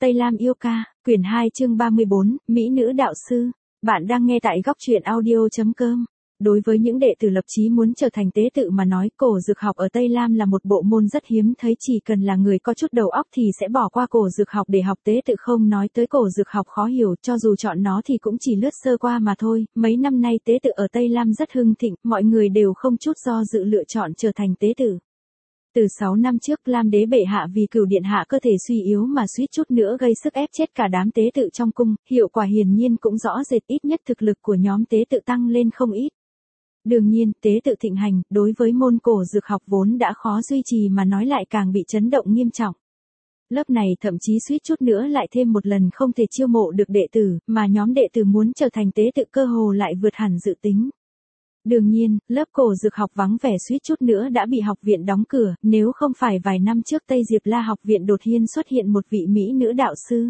Tây Lam yêu ca, quyển 2 chương 34, Mỹ nữ đạo sư. Bạn đang nghe tại góc truyện audio.com. Đối với những đệ tử lập chí muốn trở thành tế tự mà nói, cổ dược học ở Tây Lam là một bộ môn rất hiếm thấy, chỉ cần là người có chút đầu óc thì sẽ bỏ qua cổ dược học để học tế tự, không nói tới cổ dược học khó hiểu, cho dù chọn nó thì cũng chỉ lướt sơ qua mà thôi. Mấy năm nay tế tự ở Tây Lam rất hưng thịnh, mọi người đều không chút do dự lựa chọn trở thành tế tự. Từ 6 năm trước, Lam đế bệ hạ vì Cửu điện hạ cơ thể suy yếu mà suýt chút nữa gây sức ép chết cả đám tế tự trong cung, hiệu quả hiển nhiên cũng rõ rệt, ít nhất thực lực của nhóm tế tự tăng lên không ít. Đương nhiên, tế tự thịnh hành, đối với môn cổ dược học vốn đã khó duy trì mà nói lại càng bị chấn động nghiêm trọng. Lớp này thậm chí suýt chút nữa lại thêm một lần không thể chiêu mộ được đệ tử, mà nhóm đệ tử muốn trở thành tế tự cơ hồ lại vượt hẳn dự tính. Đương nhiên, lớp cổ dược học vắng vẻ suýt chút nữa đã bị học viện đóng cửa, nếu không phải vài năm trước Tây Diệp La học viện đột nhiên xuất hiện một vị mỹ nữ đạo sư.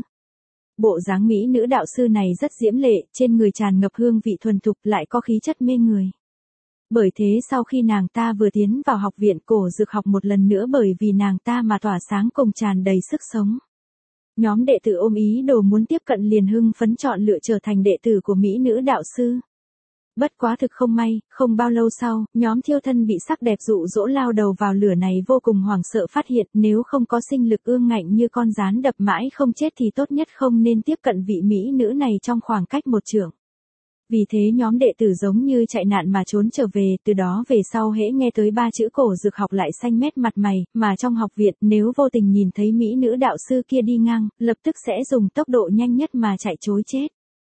Bộ dáng mỹ nữ đạo sư này rất diễm lệ, trên người tràn ngập hương vị thuần thục, lại có khí chất mê người. Bởi thế sau khi nàng ta vừa tiến vào học viện cổ dược học một lần nữa, bởi vì nàng ta mà tỏa sáng cùng tràn đầy sức sống. Nhóm đệ tử ôm ý đồ muốn tiếp cận liền hưng phấn chọn lựa trở thành đệ tử của mỹ nữ đạo sư. Bất quá thực không may, không bao lâu sau, nhóm thiêu thân bị sắc đẹp dụ dỗ lao đầu vào lửa này vô cùng hoảng sợ, phát hiện nếu không có sinh lực ương ngạnh như con gián đập mãi không chết thì tốt nhất không nên tiếp cận vị mỹ nữ này trong khoảng cách một trượng. Vì thế nhóm đệ tử giống như chạy nạn mà trốn trở về, từ đó về sau hễ nghe tới ba chữ cổ dược học lại xanh mét mặt mày, mà trong học viện nếu vô tình nhìn thấy mỹ nữ đạo sư kia đi ngang, lập tức sẽ dùng tốc độ nhanh nhất mà chạy trối chết.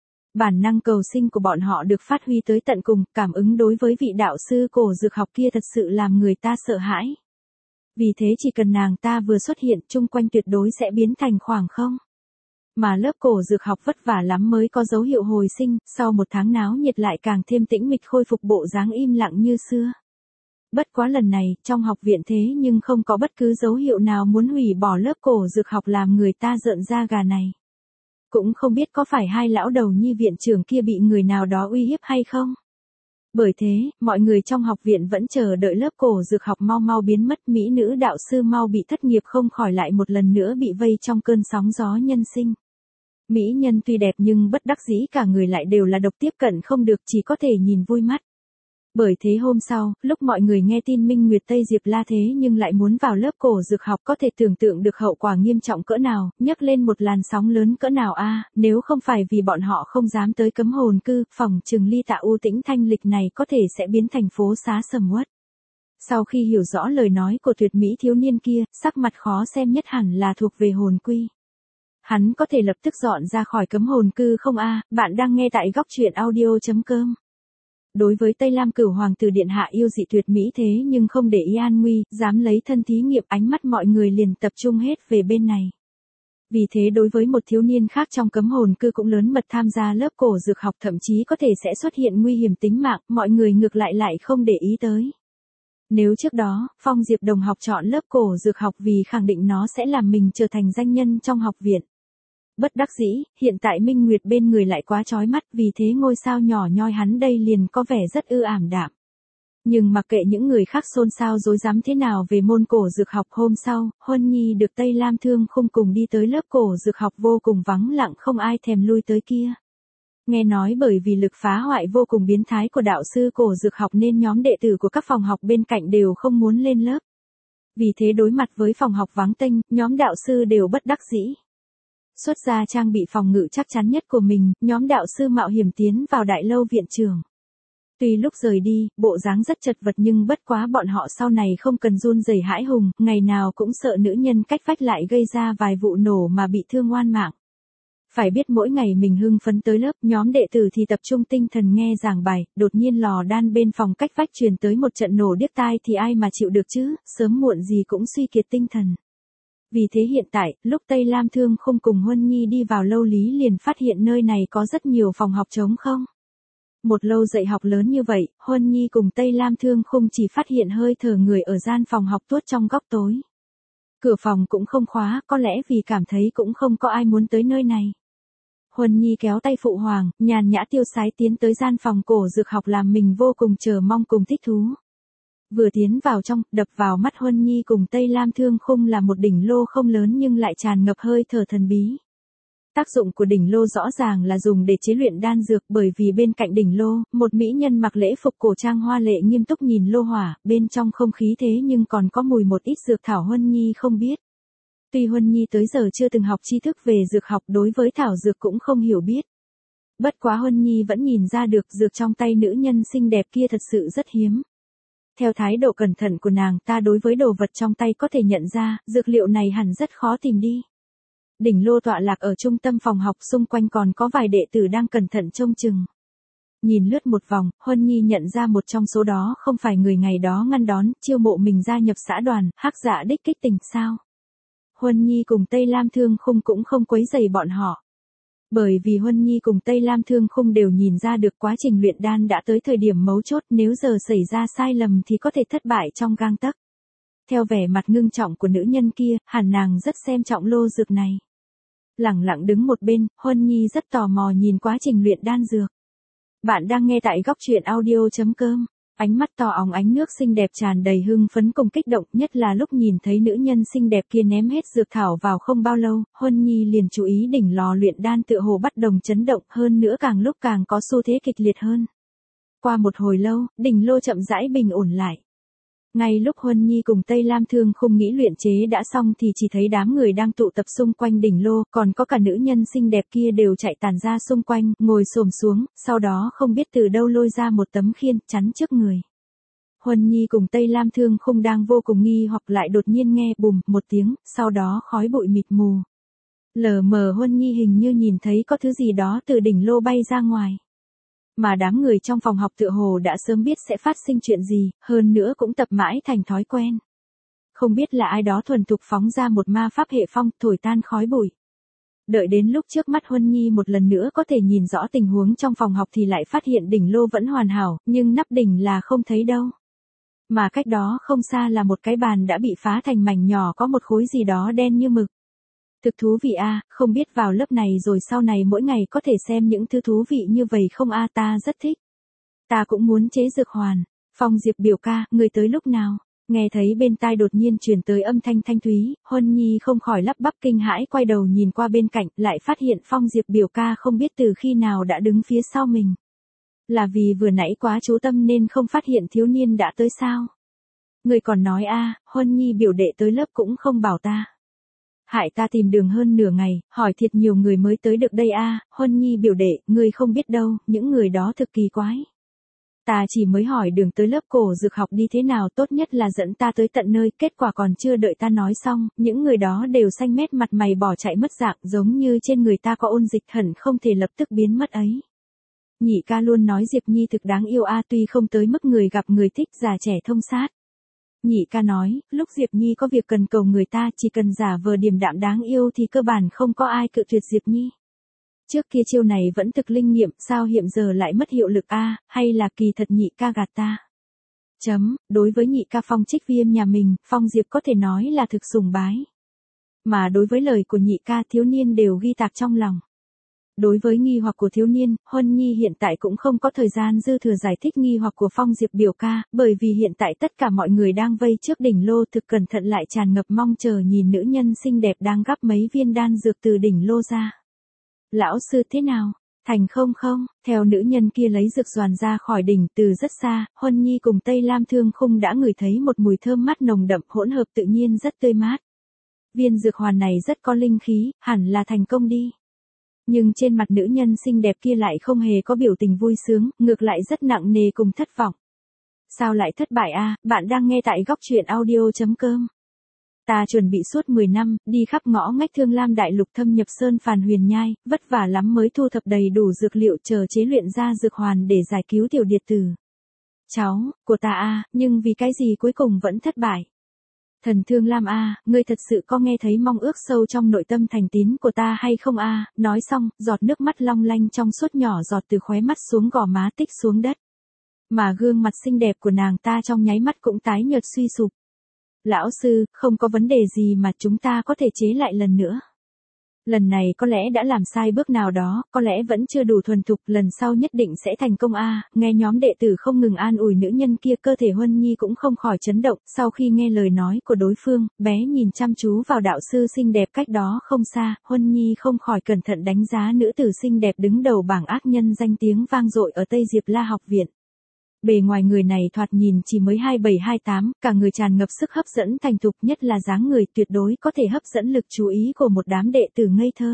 Bản năng cầu sinh của bọn họ được phát huy tới tận cùng, cảm ứng đối với vị đạo sư cổ dược học kia thật sự làm người ta sợ hãi. Vì thế chỉ cần nàng ta vừa xuất hiện, chung quanh tuyệt đối sẽ biến thành khoảng không. Mà lớp cổ dược học vất vả lắm mới có dấu hiệu hồi sinh, sau một tháng náo nhiệt lại càng thêm tĩnh mịch, khôi phục bộ dáng im lặng như xưa. Bất quá lần này, trong học viện thế nhưng không có bất cứ dấu hiệu nào muốn hủy bỏ lớp cổ dược học làm người ta rợn da gà này. Cũng không biết có phải hai lão đầu nhi viện trưởng kia bị người nào đó uy hiếp hay không. Bởi thế, mọi người trong học viện vẫn chờ đợi lớp cổ dược học mau mau biến mất, mỹ nữ đạo sư mau bị thất nghiệp không khỏi lại một lần nữa bị vây trong cơn sóng gió nhân sinh. Mỹ nhân tuy đẹp nhưng bất đắc dĩ cả người lại đều là độc, tiếp cận không được, chỉ có thể nhìn vui mắt. Bởi thế hôm sau, lúc mọi người nghe tin Minh Nguyệt Tây Diệp La thế nhưng lại muốn vào lớp cổ dược học, có thể tưởng tượng được hậu quả nghiêm trọng cỡ nào, nhấc lên một làn sóng lớn cỡ nào a. Nếu không phải vì bọn họ không dám tới cấm hồn cư, phòng chừng Ly Tạ U Tĩnh thanh lịch này có thể sẽ biến thành phố xá sầm uất. Sau khi hiểu rõ lời nói của tuyệt mỹ thiếu niên kia, sắc mặt khó xem nhất hẳn là thuộc về hồn quy. Hắn có thể lập tức dọn ra khỏi cấm hồn cư không a? Bạn đang nghe tại góc truyện audio.com. Đối với Tây Lam Cửu hoàng tử điện hạ yêu dị tuyệt mỹ thế nhưng không để ý an nguy, dám lấy thân thí nghiệm, ánh mắt mọi người liền tập trung hết về bên này. Vì thế đối với một thiếu niên khác trong cấm hồn cư cũng lớn mật tham gia lớp cổ dược học, thậm chí có thể sẽ xuất hiện nguy hiểm tính mạng, mọi người ngược lại không để ý tới. Nếu trước đó, Phong Diệp đồng học chọn lớp cổ dược học vì khẳng định nó sẽ làm mình trở thành danh nhân trong học viện. Bất đắc dĩ, hiện tại Minh Nguyệt bên người lại quá chói mắt, vì thế ngôi sao nhỏ nhoi hắn đây liền có vẻ rất ảm đạm. Nhưng mặc kệ những người khác xôn xao rối rắm thế nào về môn cổ dược học, hôm sau, Huân Nhi được Tây Lam Thương Khung cùng đi tới lớp cổ dược học, vô cùng vắng lặng, không ai thèm lui tới kia. Nghe nói bởi vì lực phá hoại vô cùng biến thái của đạo sư cổ dược học nên nhóm đệ tử của các phòng học bên cạnh đều không muốn lên lớp. Vì thế đối mặt với phòng học vắng tênh, nhóm đạo sư đều bất đắc dĩ. Xuất ra trang bị phòng ngự chắc chắn nhất của mình, nhóm đạo sư mạo hiểm tiến vào đại lâu viện trường. Tuy lúc rời đi, bộ dáng rất chật vật nhưng bất quá bọn họ sau này không cần run rẩy hãi hùng, ngày nào cũng sợ nữ nhân cách vách lại gây ra vài vụ nổ mà bị thương oan mạng. Phải biết mỗi ngày mình hưng phấn tới lớp, nhóm đệ tử thì tập trung tinh thần nghe giảng bài, đột nhiên lò đan bên phòng cách vách truyền tới một trận nổ điếc tai thì ai mà chịu được chứ, sớm muộn gì cũng suy kiệt tinh thần. Vì thế hiện tại, lúc Tây Lam Thương Khung cùng Huân Nhi đi vào lâu lý liền phát hiện nơi này có rất nhiều phòng học trống không. Một lâu dạy học lớn như vậy, Huân Nhi cùng Tây Lam Thương Khung chỉ phát hiện hơi thở người ở gian phòng học tuốt trong góc tối. Cửa phòng cũng không khóa, có lẽ vì cảm thấy cũng không có ai muốn tới nơi này. Huân Nhi kéo tay phụ hoàng, nhàn nhã tiêu sái tiến tới gian phòng cổ dược học làm mình vô cùng chờ mong cùng thích thú. Vừa tiến vào trong, đập vào mắt Huân Nhi cùng Tây Lam Thương Khung là một đỉnh lô không lớn nhưng lại tràn ngập hơi thở thần bí. Tác dụng của đỉnh lô rõ ràng là dùng để chế luyện đan dược, bởi vì bên cạnh đỉnh lô, một mỹ nhân mặc lễ phục cổ trang hoa lệ nghiêm túc nhìn lô hỏa, bên trong không khí thế nhưng còn có mùi một ít dược thảo Huân Nhi không biết. Tuy Huân Nhi tới giờ chưa từng học tri thức về dược học, đối với thảo dược cũng không hiểu biết. Bất quá Huân Nhi vẫn nhìn ra được dược trong tay nữ nhân xinh đẹp kia thật sự rất hiếm. Theo thái độ cẩn thận của nàng ta đối với đồ vật trong tay có thể nhận ra, dược liệu này hẳn rất khó tìm đi. Đỉnh lô tọa lạc ở trung tâm phòng học, xung quanh còn có vài đệ tử đang cẩn thận trông chừng. Nhìn lướt một vòng, Huân Nhi nhận ra một trong số đó không phải người ngày đó ngăn đón, chiêu mộ mình gia nhập xã đoàn, Hắc Dạ đích kích tình sao. Huân Nhi cùng Tây Lam Thương Khung cũng không quấy rầy bọn họ. Bởi vì Huân Nhi cùng Tây Lam Thương Khung đều nhìn ra được quá trình luyện đan đã tới thời điểm mấu chốt, nếu giờ xảy ra sai lầm thì có thể thất bại trong gang tấc. Theo vẻ mặt ngưng trọng của nữ nhân kia, hẳn nàng rất xem trọng lô dược này. Lẳng lặng đứng một bên, Huân Nhi rất tò mò nhìn quá trình luyện đan dược. Bạn đang nghe tại góc truyện audio.com. Ánh mắt to óng ánh nước xinh đẹp tràn đầy hưng phấn cùng kích động, nhất là lúc nhìn thấy nữ nhân xinh đẹp kia ném hết dược thảo vào không bao lâu, Huân Nhi liền chú ý đỉnh lò luyện đan tựa hồ bắt đầu chấn động, hơn nữa càng lúc càng có xu thế kịch liệt hơn. Qua một hồi lâu, đỉnh lô chậm rãi bình ổn lại. Ngay lúc Huân Nhi cùng Tây Lam Thương Khung nghĩ luyện chế đã xong thì chỉ thấy đám người đang tụ tập xung quanh đỉnh lô, còn có cả nữ nhân xinh đẹp kia đều chạy tản ra xung quanh, ngồi xổm xuống, sau đó không biết từ đâu lôi ra một tấm khiên, chắn trước người. Huân Nhi cùng Tây Lam Thương Khung đang vô cùng nghi hoặc lại đột nhiên nghe bùm một tiếng, sau đó khói bụi mịt mù. Lờ mờ Huân Nhi hình như nhìn thấy có thứ gì đó từ đỉnh lô bay ra ngoài. Mà đám người trong phòng học tựa hồ đã sớm biết sẽ phát sinh chuyện gì, hơn nữa cũng tập mãi thành thói quen. Không biết là ai đó thuần thục phóng ra một ma pháp hệ phong, thổi tan khói bụi. Đợi đến lúc trước mắt Huân Nhi một lần nữa có thể nhìn rõ tình huống trong phòng học thì lại phát hiện đỉnh lô vẫn hoàn hảo, nhưng nắp đỉnh là không thấy đâu. Mà cách đó không xa là một cái bàn đã bị phá thành mảnh nhỏ, có một khối gì đó đen như mực. Thực thú vị a, không biết vào lớp này rồi sau này mỗi ngày có thể xem những thứ thú vị như vậy không a, ta rất thích. Ta cũng muốn chế dược hoàn. Phong Diệp biểu ca, người tới lúc nào? Nghe thấy bên tai đột nhiên truyền tới âm thanh thanh thúy, Huân Nhi không khỏi lắp bắp kinh hãi, quay đầu nhìn qua bên cạnh, lại phát hiện Phong Diệp biểu ca không biết từ khi nào đã đứng phía sau mình. Là vì vừa nãy quá chú tâm nên không phát hiện thiếu niên đã tới sao? Người còn nói a, Huân Nhi biểu đệ tới lớp cũng không bảo ta. Hại ta tìm đường hơn nửa ngày, hỏi thiệt nhiều người mới tới được đây a, Huân Nhi biểu đệ, ngươi không biết đâu, những người đó thực kỳ quái. Ta chỉ mới hỏi đường tới lớp cổ dược học đi thế nào, tốt nhất là dẫn ta tới tận nơi, kết quả còn chưa đợi ta nói xong, những người đó đều xanh mét mặt mày bỏ chạy mất dạng, giống như trên người ta có ôn dịch hẳn không thể lập tức biến mất ấy. Nhị ca luôn nói Diệp Nhi thực đáng yêu a, tuy không tới mức người gặp người thích, già trẻ thông sát. Nhị ca nói, lúc Diệp Nhi có việc cần cầu người ta, chỉ cần giả vờ điềm đạm đáng yêu thì cơ bản không có ai cự tuyệt Diệp Nhi. Trước kia chiêu này vẫn thực linh nghiệm, sao hiện giờ lại mất hiệu lực a, hay là kỳ thật nhị ca gạt ta? Đối với nhị ca Phong Trích Viêm nhà mình, Phong Diệp có thể nói là thực sùng bái. Mà đối với lời của nhị ca, thiếu niên đều ghi tạc trong lòng. Đối với nghi hoặc của thiếu niên, Huân Nhi hiện tại cũng không có thời gian dư thừa giải thích nghi hoặc của Phong Diệp biểu ca, bởi vì hiện tại tất cả mọi người đang vây trước đỉnh lô, thực cẩn thận lại tràn ngập mong chờ nhìn nữ nhân xinh đẹp đang gắp mấy viên đan dược từ đỉnh lô ra. Lão sư thế nào? Thành không? Theo nữ nhân kia lấy dược doàn ra khỏi đỉnh từ rất xa, Huân Nhi cùng Tây Lam Thương Khung đã ngửi thấy một mùi thơm mát nồng đậm hỗn hợp tự nhiên rất tươi mát. Viên dược hoàn này rất có linh khí, hẳn là thành công đi. Nhưng trên mặt nữ nhân xinh đẹp kia lại không hề có biểu tình vui sướng, ngược lại rất nặng nề cùng thất vọng. Sao lại thất bại a? Bạn đang nghe tại góc truyện audio.com. Ta chuẩn bị suốt 10 năm, đi khắp ngõ ngách Thương Lam Đại Lục, thâm nhập sơn phàn huyền nhai, vất vả lắm mới thu thập đầy đủ dược liệu chờ chế luyện ra dược hoàn để giải cứu tiểu điệt tử. Cháu, của ta a, nhưng vì cái gì cuối cùng vẫn thất bại? Thần Thương Lam a, ngươi thật sự có nghe thấy mong ước sâu trong nội tâm thành tín của ta hay không a? Nói xong, giọt nước mắt long lanh trong suốt nhỏ giọt từ khóe mắt xuống gò má tích xuống đất. Mà gương mặt xinh đẹp của nàng ta trong nháy mắt cũng tái nhợt suy sụp. Lão sư, không có vấn đề gì mà chúng ta có thể chế lại lần nữa. Lần này có lẽ đã làm sai bước nào đó, có lẽ vẫn chưa đủ thuần thục, lần sau nhất định sẽ thành công a. Nghe nhóm đệ tử không ngừng an ủi nữ nhân kia, cơ thể Huân Nhi cũng không khỏi chấn động, sau khi nghe lời nói của đối phương, bé nhìn chăm chú vào đạo sư xinh đẹp cách đó không xa, Huân Nhi không khỏi cẩn thận đánh giá nữ tử xinh đẹp đứng đầu bảng ác nhân danh tiếng vang dội ở Tây Diệp La học viện. Bề ngoài người này thoạt nhìn chỉ mới 27-28, cả người tràn ngập sức hấp dẫn thành thục, nhất là dáng người tuyệt đối có thể hấp dẫn lực chú ý của một đám đệ tử ngây thơ.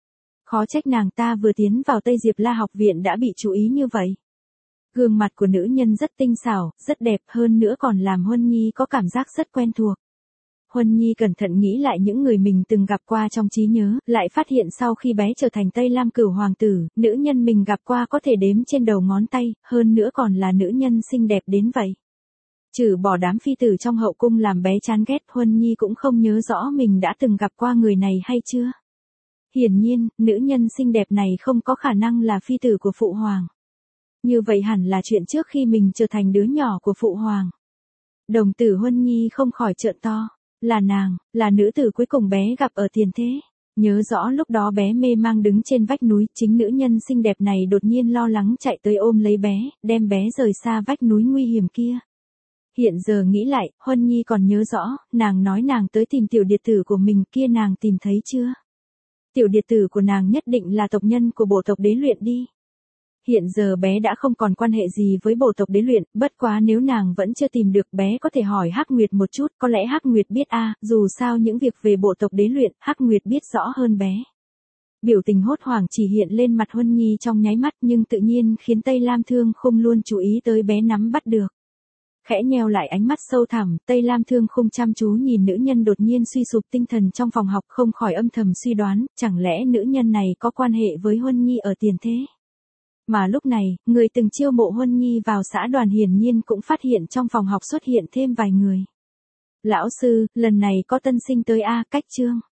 Khó trách nàng ta vừa tiến vào Tây Diệp La học viện đã bị chú ý như vậy. Gương mặt của nữ nhân rất tinh xảo, rất đẹp, hơn nữa còn làm Huân Nhi có cảm giác rất quen thuộc. Huân Nhi cẩn thận nghĩ lại những người mình từng gặp qua trong trí nhớ, lại phát hiện sau khi bé trở thành Tây Lam Cửu hoàng tử, nữ nhân mình gặp qua có thể đếm trên đầu ngón tay, hơn nữa còn là nữ nhân xinh đẹp đến vậy. Trừ bỏ đám phi tử trong hậu cung làm bé chán ghét, Huân Nhi cũng không nhớ rõ mình đã từng gặp qua người này hay chưa. Hiển nhiên, nữ nhân xinh đẹp này không có khả năng là phi tử của phụ hoàng. Như vậy hẳn là chuyện trước khi mình trở thành đứa nhỏ của phụ hoàng. Đồng tử Huân Nhi không khỏi trợn to. Là nàng, là nữ tử cuối cùng bé gặp ở tiền thế. Nhớ rõ lúc đó bé mê mang đứng trên vách núi, chính nữ nhân xinh đẹp này đột nhiên lo lắng chạy tới ôm lấy bé, đem bé rời xa vách núi nguy hiểm kia. Hiện giờ nghĩ lại, Huân Nhi còn nhớ rõ, nàng nói nàng tới tìm tiểu điệt tử của mình kia, nàng tìm thấy chưa? Tiểu điệt tử của nàng nhất định là tộc nhân của bộ tộc Đế Luyện đi. Hiện giờ bé đã không còn quan hệ gì với bộ tộc Đế Luyện, bất quá nếu nàng vẫn chưa tìm được, bé có thể hỏi Hắc Nguyệt một chút, có lẽ Hắc Nguyệt biết dù sao những việc về bộ tộc Đế Luyện, Hắc Nguyệt biết rõ hơn bé. Biểu tình hốt hoảng chỉ hiện lên mặt Huân Nhi trong nháy mắt, nhưng tự nhiên khiến Tây Lam Thương Khung luôn chú ý tới bé nắm bắt được. Khẽ nheo lại ánh mắt sâu thẳm, Tây Lam Thương Khung chăm chú nhìn nữ nhân đột nhiên suy sụp tinh thần trong phòng học, không khỏi âm thầm suy đoán, chẳng lẽ nữ nhân này có quan hệ với Huân Nhi ở tiền thế? Mà lúc này, người từng chiêu mộ Huân Nhi vào xã đoàn hiển nhiên cũng phát hiện trong phòng học xuất hiện thêm vài người. Lão sư, lần này có tân sinh tới cách chương.